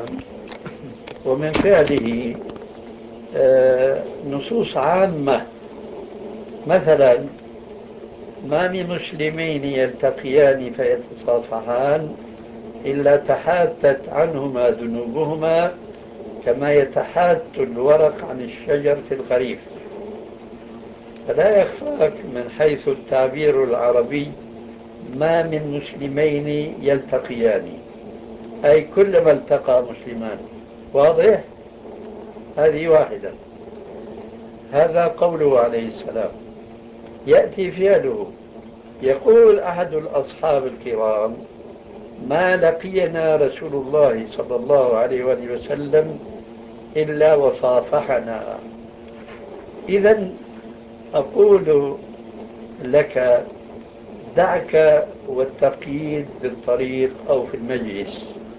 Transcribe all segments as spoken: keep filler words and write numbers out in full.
السلام ومن فعله نصوص عامة. مثلا ما من مسلمين يلتقيان فيتصافحان إلا تحاتت عنهما ذنوبهما كما يتحات الورق عن الشجر في الخريف. فلا يخفاك من حيث التعبير العربي ما من مسلمين يلتقيان، أي كلما التقى مسلمان. واضح؟ هذه واحدة. هذا قوله عليه السلام. يأتي فعله، يقول أحد الأصحاب الكرام: ما لقينا رسول الله صلى الله عليه وآله وسلم إلا وصافحنا. إذن أقول لك دعك والتقييد بالطريق أو في المجلس،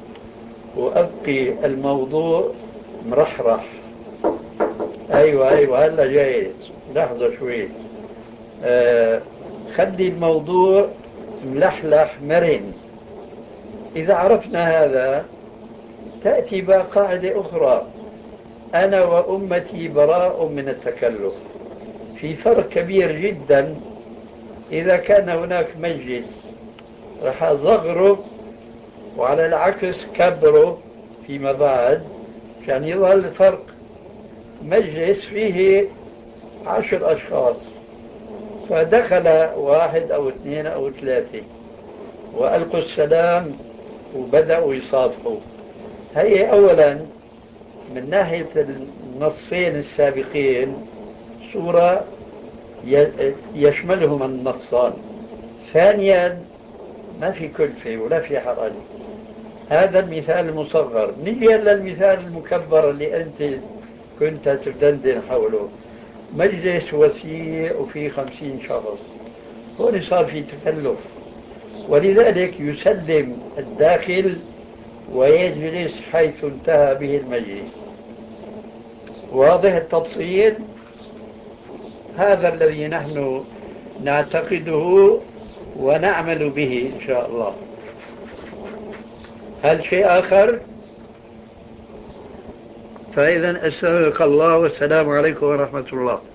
وأبقي الموضوع مرحرح. أيوة أيوة هلا جايز، لحظة شوي. آه خلي الموضوع ملحلح مرن. إذا عرفنا هذا تأتي بقى قاعدة أخرى: أنا وأمتي براء من التكلف. في فرق كبير جدا. إذا كان هناك مجلس راح أصغره وعلى العكس كبره فيما بعد عشان يظهر الفرق. مجلس فيه عشر أشخاص، فدخل واحد أو اثنين أو ثلاثة وألقوا السلام وبدأوا يصافحوا. هي أولا من ناحية النصين السابقين صورة يشملهما النصان. ثانيا ما في كلفة ولا في حرج. هذا المثال المصغر. نجي للمثال المكبر اللي أنت كنت تدندن حوله. مجلس وسيع وفيه خمسين شخص، هون صار في تكلف، ولذلك يسلم الداخل ويجلس حيث انتهى به المجلس. واضح التفصيل؟ هذا الذي نحن نعتقده ونعمل به إن شاء الله. هل شيء آخر؟ فإذا أستغفرك الله والسلام عليكم ورحمة الله.